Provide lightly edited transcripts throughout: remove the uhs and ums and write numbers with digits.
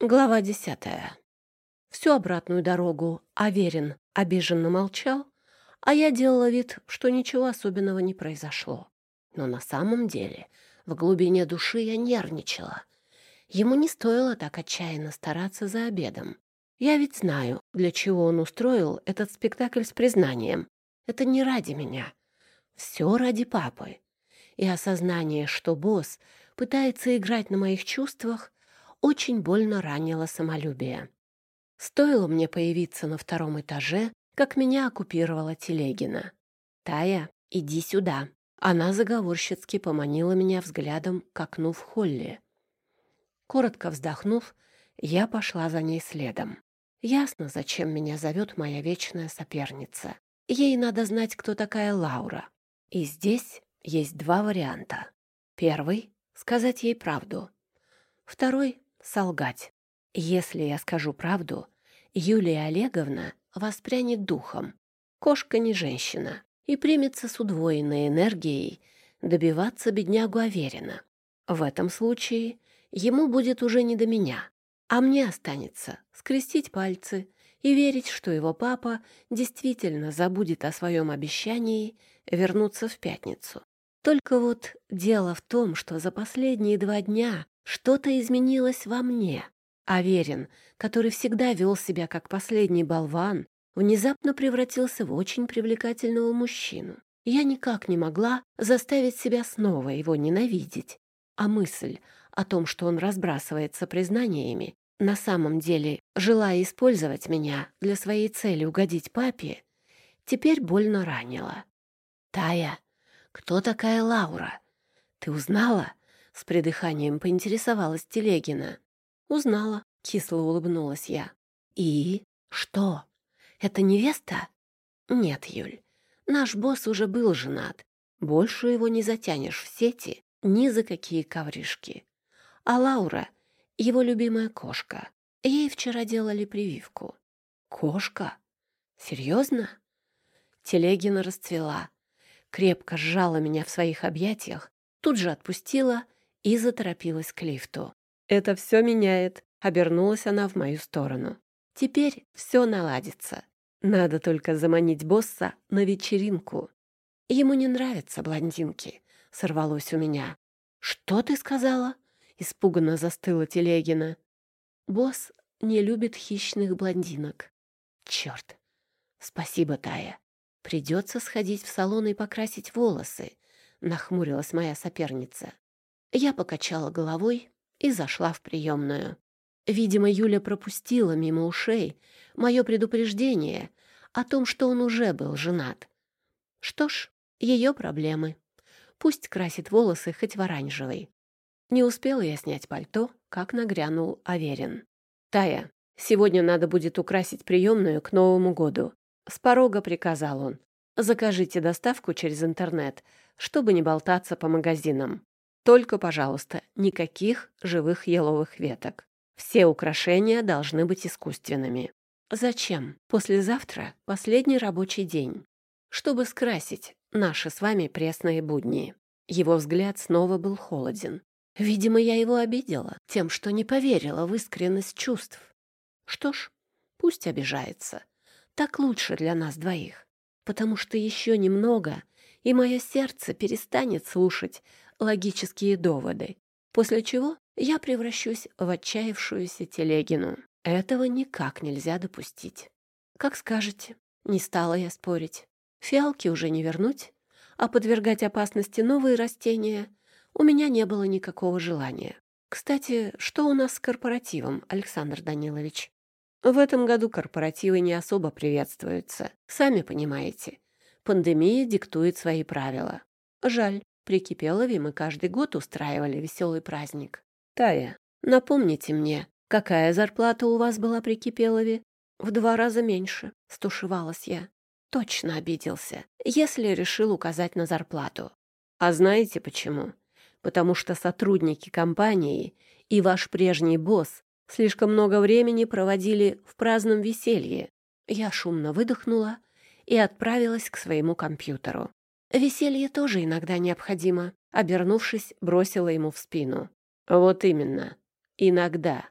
Глава 10. Всю обратную дорогу Аверин обиженно молчал, а я делала вид, что ничего особенного не произошло. Но на самом деле в глубине души я нервничала. Ему не стоило так отчаянно стараться за обедом. Я ведь знаю, для чего он устроил этот спектакль с признанием. Это не ради меня. Все ради папы. И осознание, что босс пытается играть на моих чувствах, очень больно ранило самолюбие. Стоило мне появиться на втором этаже, как меня оккупировала Телегина. «Тая, иди сюда». Она заговорщицки поманила меня взглядом к окну в холле. Коротко вздохнув, я пошла за ней следом. Ясно, зачем меня зовет моя вечная соперница. Ей надо знать, кто такая Лаура. И здесь есть два варианта. Первый — сказать ей правду. Второй — солгать. Если я скажу правду, Юлия Олеговна воспрянет духом. Кошка не женщина и примется с удвоенной энергией добиваться беднягу Аверина. В этом случае ему будет уже не до меня, а мне останется скрестить пальцы и верить, что его папа действительно забудет о своем обещании вернуться в пятницу. Только вот дело в том, что за последние 2 дня что-то изменилось во мне. Аверин, который всегда вел себя как последний болван, внезапно превратился в очень привлекательного мужчину. Я никак не могла заставить себя снова его ненавидеть. А мысль о том, что он разбрасывается признаниями, на самом деле, желая использовать меня для своей цели угодить папе, теперь больно ранила. «Тая, кто такая Лаура? Ты узнала?» — с придыханием поинтересовалась Телегина. «Узнала», — кисло улыбнулась я. «И? Что? Это невеста?» «Нет, Юль, наш босс уже был женат. Больше его не затянешь в сети ни за какие ковришки. А Лаура — его любимая кошка. Ей вчера делали прививку». «Кошка? Серьезно?» Телегина расцвела, крепко сжала меня в своих объятиях, тут же отпустила и заторопилась к лифту. «Это все меняет», — обернулась она в мою сторону. «Теперь все наладится. Надо только заманить босса на вечеринку». «Ему не нравятся блондинки», — сорвалось у меня. «Что ты сказала?» — испуганно застыла Телегина. «Босс не любит хищных блондинок». «Черт! Спасибо, Тая. Придется сходить в салон и покрасить волосы», — нахмурилась моя соперница. Я покачала головой и зашла в приемную. Видимо, Юля пропустила мимо ушей мое предупреждение о том, что он уже был женат. Что ж, ее проблемы. Пусть красит волосы хоть в оранжевый. Не успела я снять пальто, как нагрянул Аверин. «Тая, сегодня надо будет украсить приемную к Новому году». С порога приказал он. «Закажите доставку через интернет, чтобы не болтаться по магазинам. Только, пожалуйста, никаких живых еловых веток. Все украшения должны быть искусственными». «Зачем? Послезавтра последний рабочий день. Чтобы скрасить наши с вами пресные будни». Его взгляд снова был холоден. Видимо, я его обидела тем, что не поверила в искренность чувств. Что ж, пусть обижается. Так лучше для нас двоих. Потому что еще немного, и мое сердце перестанет слушать логические доводы, после чего я превращусь в отчаявшуюся Телегину. Этого никак нельзя допустить. Как скажете, не стала я спорить. Фиалки уже не вернуть, а подвергать опасности новые растения у меня не было никакого желания. Кстати, что у нас с корпоративом, Александр Данилович? В этом году корпоративы не особо приветствуются. Сами понимаете, пандемия диктует свои правила. Жаль, при Кипелове мы каждый год устраивали веселый праздник. Тая, напомните мне, какая зарплата у вас была при Кипелове? В 2 раза меньше, стушевалась я. Точно обиделся, если решил указать на зарплату. А знаете почему? Потому что сотрудники компании и ваш прежний босс слишком много времени проводили в праздном веселье. Я шумно выдохнула и отправилась к своему компьютеру. Веселье тоже иногда необходимо. Обернувшись, бросила ему в спину. Вот именно. Иногда.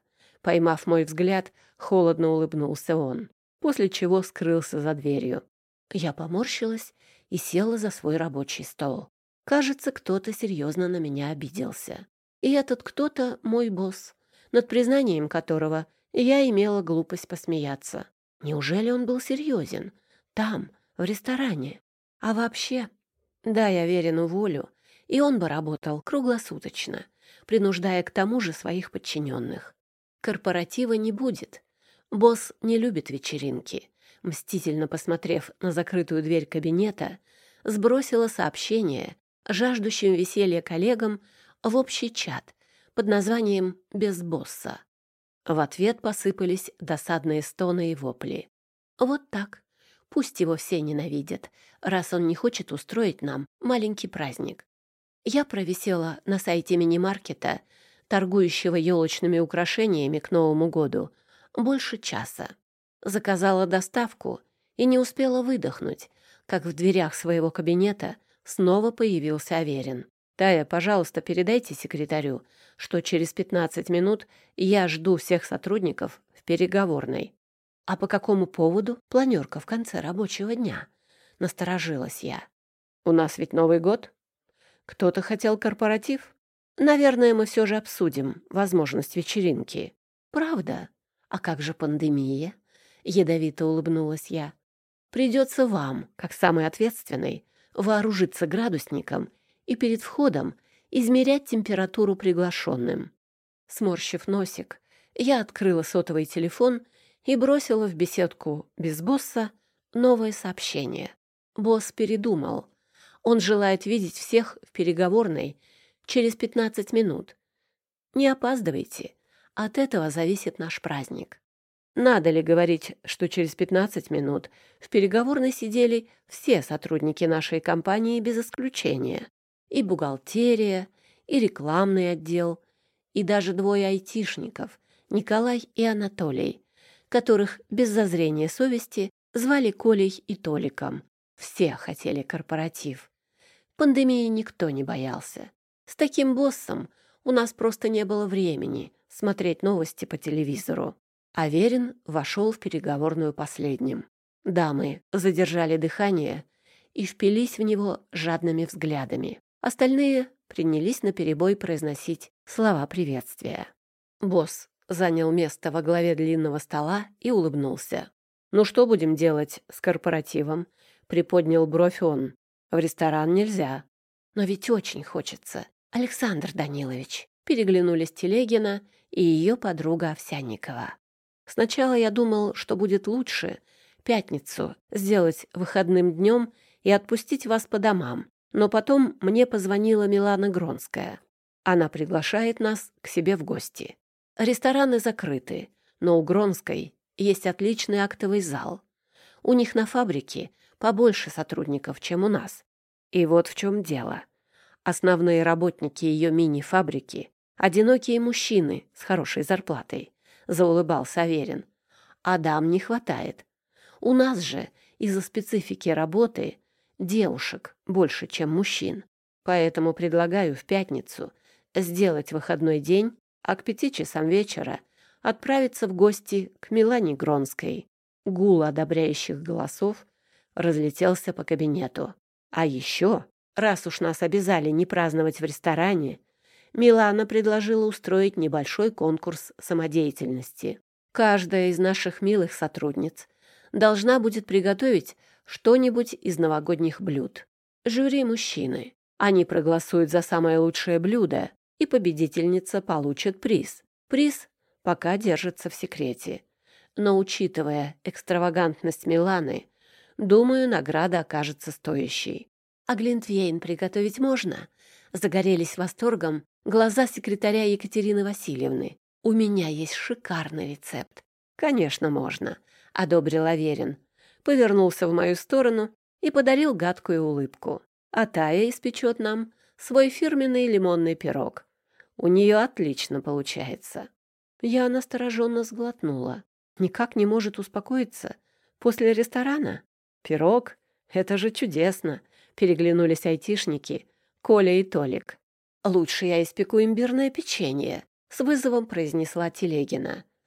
Поймав мой взгляд, холодно улыбнулся он, после чего скрылся за дверью. Я поморщилась и села за свой рабочий стол. Кажется, кто-то серьезно на меня обиделся. И этот кто-то мой босс, над признанием которого я имела глупость посмеяться. Неужели он был серьезен? Там, в ресторане. А вообще, да, я Аверину волю, и он бы работал круглосуточно, принуждая к тому же своих подчиненных. Корпоратива не будет. Босс не любит вечеринки. Мстительно посмотрев на закрытую дверь кабинета, сбросила сообщение жаждущим веселья коллегам в общий чат под названием «Без босса». В ответ посыпались досадные стоны и вопли. Вот так. Пусть его все ненавидят, раз он не хочет устроить нам маленький праздник. Я провисела на сайте мини-маркета, торгующего елочными украшениями к Новому году, больше часа. Заказала доставку и не успела выдохнуть, как в дверях своего кабинета снова появился Аверин. «Тая, пожалуйста, передайте секретарю, что через 15 минут я жду всех сотрудников в переговорной». «А по какому поводу планерка в конце рабочего дня?» — насторожилась я. «У нас ведь Новый год. Кто-то хотел корпоратив. Наверное, мы все же обсудим возможность вечеринки». «Правда? А как же пандемия?» — ядовито улыбнулась я. «Придется вам, как самый ответственный, вооружиться градусником и перед входом измерять температуру приглашенным». Сморщив носик, я открыла сотовый телефон и бросила в беседку без босса новое сообщение. Босс передумал. Он желает видеть всех в переговорной через 15 минут. Не опаздывайте. От этого зависит наш праздник. Надо ли говорить, что через 15 минут в переговорной сидели все сотрудники нашей компании без исключения. И бухгалтерия, и рекламный отдел, и даже двое айтишников, Николай и Анатолий, которых без зазрения совести звали Колей и Толиком. Все хотели корпоратив. Пандемии никто не боялся. С таким боссом у нас просто не было времени смотреть новости по телевизору. Аверин вошел в переговорную последним. Дамы задержали дыхание и впились в него жадными взглядами. Остальные принялись наперебой произносить слова приветствия. Босс занял место во главе длинного стола и улыбнулся. «Ну что будем делать с корпоративом?» — приподнял бровь он. «В ресторан нельзя». «Но ведь очень хочется, Александр Данилович», — переглянулись Телегина и ее подруга Овсянникова. «Сначала я думал, что будет лучше пятницу сделать выходным днем и отпустить вас по домам, но потом мне позвонила Милана Гронская. Она приглашает нас к себе в гости. Рестораны закрыты, но у Гронской есть отличный актовый зал. У них на фабрике побольше сотрудников, чем у нас. И вот в чем дело. Основные работники ее мини-фабрики — одинокие мужчины с хорошей зарплатой», — заулыбался Аверин. «А дам не хватает. У нас же из-за специфики работы девушек больше, чем мужчин. Поэтому предлагаю в пятницу сделать выходной день, а к 5 часам вечера отправиться в гости к Милане Гронской». Гул одобряющих голосов разлетелся по кабинету. «А еще, раз уж нас обязали не праздновать в ресторане, Милана предложила устроить небольшой конкурс самодеятельности. Каждая из наших милых сотрудниц должна будет приготовить что-нибудь из новогодних блюд. Жюри мужчины. Они проголосуют за самое лучшее блюдо, и победительница получит приз. Приз пока держится в секрете. Но, учитывая экстравагантность Миланы, думаю, награда окажется стоящей. А глинтвейн приготовить можно?» Загорелись восторгом глаза секретаря Екатерины Васильевны. «У меня есть шикарный рецепт». «Конечно, можно», — одобрил Аверин. Повернулся в мою сторону и подарил гадкую улыбку. «А Тая испечет нам свой фирменный лимонный пирог. У нее отлично получается». Я настороженно сглотнула. Никак не может успокоиться после ресторана. «Пирог? Это же чудесно!» — переглянулись айтишники Коля и Толик. «Лучше я испеку имбирное печенье», — с вызовом произнесла Телегина.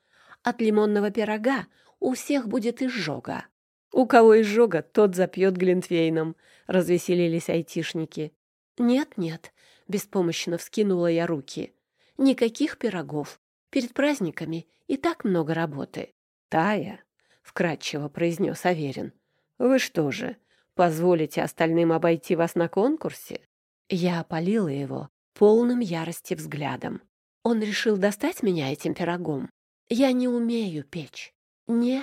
от лимонного пирога у всех будет изжога. У кого изжога, тот запьет глинтвейном, развеселились айтишники. Нет, беспомощно вскинула я руки. Никаких пирогов. Перед праздниками и так много работы. Тая, вкратчиво произнес Аверин, вы что же, позволите остальным обойти вас на конкурсе? Я опалила его полным ярости взглядом. Он решил достать меня этим пирогом. Я не умею печь. Не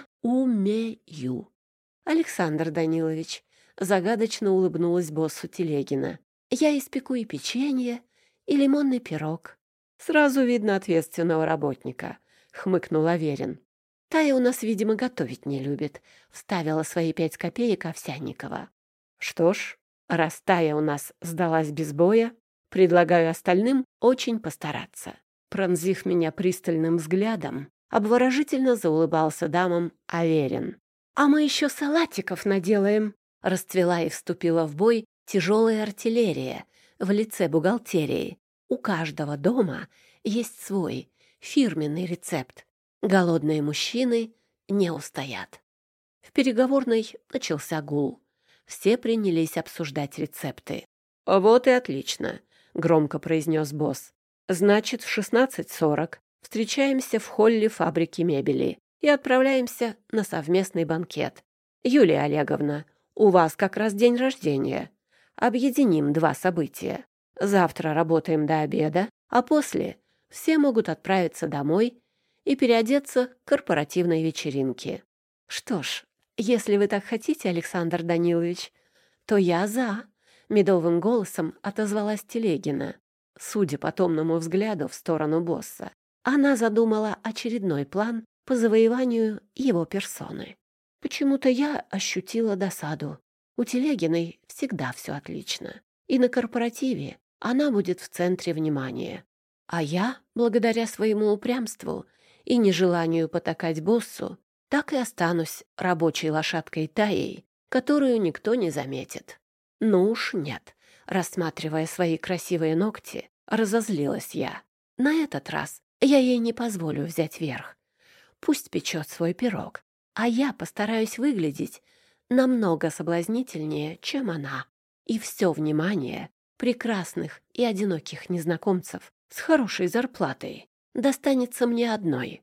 умею. Александр Данилович, загадочно улыбнулась боссу Телегина. Я испеку и печенье, и лимонный пирог. Сразу видно ответственного работника, хмыкнул Аверин. Тая у нас, видимо, готовить не любит, вставила свои 5 копеек Овсянникова. Что ж, раз Тая у нас сдалась без боя, предлагаю остальным очень постараться. Пронзив меня пристальным взглядом, обворожительно заулыбался дамам Аверин. «А мы еще салатиков наделаем!» Расцвела и вступила в бой тяжелая артиллерия в лице бухгалтерии. У каждого дома есть свой фирменный рецепт. Голодные мужчины не устоят. В переговорной начался гул. Все принялись обсуждать рецепты. «Вот и отлично», — громко произнес босс. «Значит, в 16:40 встречаемся в холле фабрики мебели и отправляемся на совместный банкет. Юлия Олеговна, у вас как раз день рождения. Объединим 2 события. Завтра работаем до обеда, а после все могут отправиться домой и переодеться к корпоративной вечеринке». «Что ж, если вы так хотите, Александр Данилович, то я за», — медовым голосом отозвалась Телегина. Судя по томному взгляду в сторону босса, она задумала очередной план по завоеванию его персоны. Почему-то я ощутила досаду. У Телегиной всегда все отлично. И на корпоративе она будет в центре внимания. А я, благодаря своему упрямству и нежеланию потакать боссу, так и останусь рабочей лошадкой Таей, которую никто не заметит. Ну уж нет. Рассматривая свои красивые ногти, разозлилась я. На этот раз я ей не позволю взять верх. Пусть печет свой пирог, а я постараюсь выглядеть намного соблазнительнее, чем она. И все внимание прекрасных и одиноких незнакомцев с хорошей зарплатой достанется мне одной.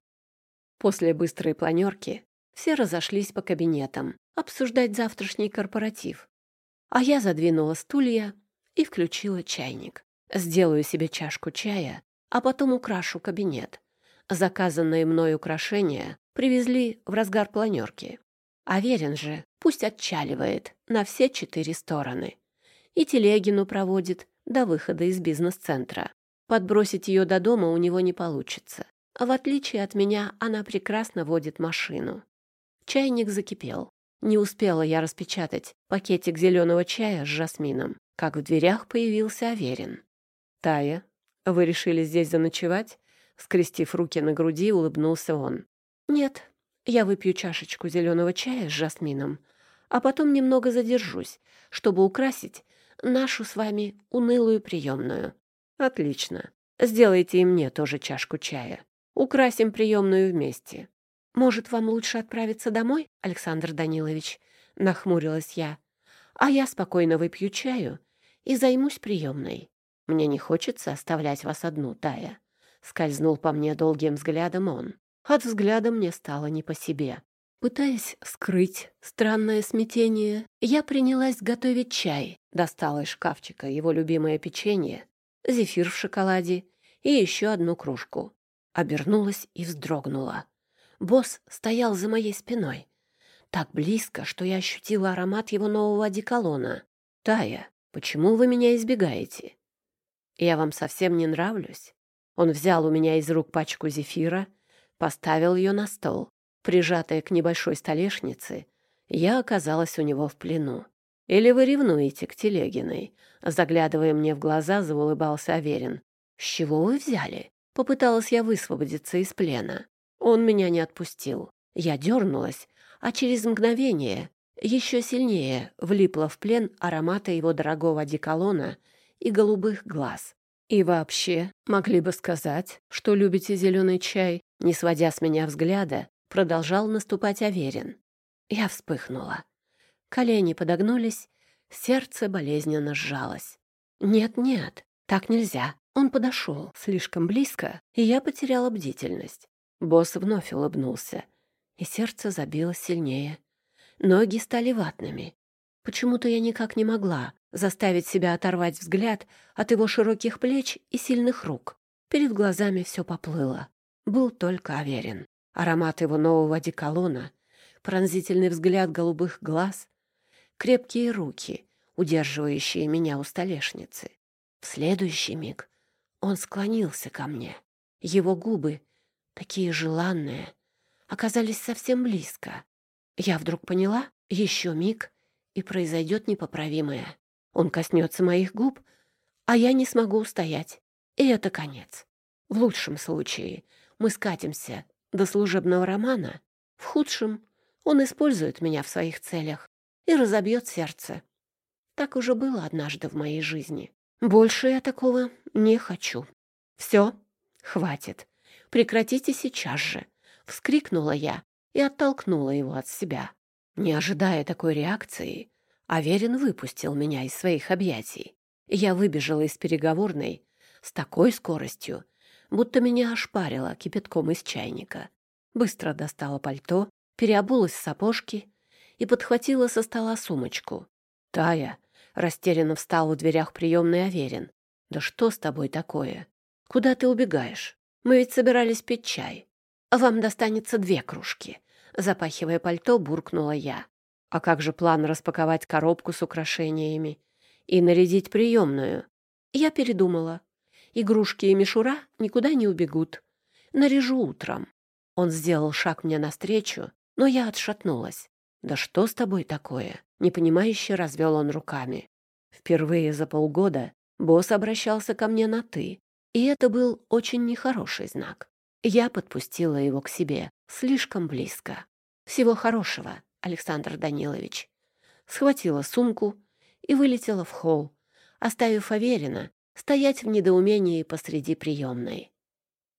После быстрой планерки все разошлись по кабинетам обсуждать завтрашний корпоратив. А я задвинула стулья и включила чайник. Сделаю себе чашку чая, а потом украшу кабинет. Заказанные мной украшения привезли в разгар планерки. Аверин же пусть отчаливает на все 4 стороны. И Телегину проводит до выхода из бизнес-центра. Подбросить ее до дома у него не получится. В отличие от меня, она прекрасно водит машину. Чайник закипел. Не успела я распечатать пакетик зеленого чая с жасмином, как в дверях появился Аверин. «Тая, вы решили здесь заночевать?» Скрестив руки на груди, улыбнулся он. «Нет, я выпью чашечку зеленого чая с жасмином, а потом немного задержусь, чтобы украсить нашу с вами унылую приемную». «Отлично. Сделайте и мне тоже чашку чая. Украсим приемную вместе». «Может, вам лучше отправиться домой, Александр Данилович?» — нахмурилась я. «А я спокойно выпью чаю и займусь приемной. Мне не хочется оставлять вас одну, Тая». Скользнул по мне долгим взглядом он. От взгляда мне стало не по себе. Пытаясь скрыть странное смятение, я принялась готовить чай, достала из шкафчика его любимое печенье, зефир в шоколаде и еще одну кружку. Обернулась и вздрогнула. Босс стоял за моей спиной. Так близко, что я ощутила аромат его нового одеколона. «Тая, почему вы меня избегаете? Я вам совсем не нравлюсь?» Он взял у меня из рук пачку зефира, поставил ее на стол. Прижатая к небольшой столешнице, я оказалась у него в плену. «Или вы ревнуете к Телегиной?» Заглядывая мне в глаза, заулыбался Аверин. «С чего вы взяли?» Попыталась я высвободиться из плена. Он меня не отпустил. Я дернулась, а через мгновение еще сильнее влипла в плен аромата его дорогого одеколона и голубых глаз. «И вообще, могли бы сказать, что любите зеленый чай, Не сводя с меня взгляда, продолжал наступать Аверин. Я вспыхнула. Колени подогнулись, сердце болезненно сжалось. Нет, так нельзя. Он подошел слишком близко, и я потеряла бдительность. Босс вновь улыбнулся, и сердце забилось сильнее. Ноги стали ватными. Почему-то я никак не могла заставить себя оторвать взгляд от его широких плеч и сильных рук. Перед глазами все поплыло. Был только Аверин. Аромат его нового одеколона, пронзительный взгляд голубых глаз, крепкие руки, удерживающие меня у столешницы. В следующий миг он склонился ко мне. Его губы, такие желанные, оказались совсем близко. Я вдруг поняла, еще миг, и произойдет непоправимое. Он коснется моих губ, а я не смогу устоять. И это конец. В лучшем случае мы скатимся до служебного романа. В худшем он использует меня в своих целях и разобьет сердце. Так уже было однажды в моей жизни. Больше я такого не хочу. Все, хватит. Прекратите сейчас же. Вскрикнула я и оттолкнула его от себя. Не ожидая такой реакции, Аверин выпустил меня из своих объятий. Я выбежала из переговорной с такой скоростью, будто меня ошпарило кипятком из чайника. Быстро достала пальто, переобулась в сапожки и подхватила со стола сумочку. «Тая!» — растерянно встал в дверях приемный Аверин. «Да что с тобой такое? Куда ты убегаешь? Мы ведь собирались пить чай. Вам достанется 2 кружки». Запахивая пальто, буркнула я. «А как же план распаковать коробку с украшениями и нарядить приемную?» Я передумала. Игрушки и мишура никуда не убегут. Наряжу утром. Он сделал шаг мне навстречу, но я отшатнулась. «Да что с тобой такое?» Непонимающе развел он руками. Впервые за полгода босс обращался ко мне на «ты», и это был очень нехороший знак. Я подпустила его к себе слишком близко. «Всего хорошего, Александр Данилович». Схватила сумку и вылетела в холл, оставив Аверина стоять в недоумении посреди приемной.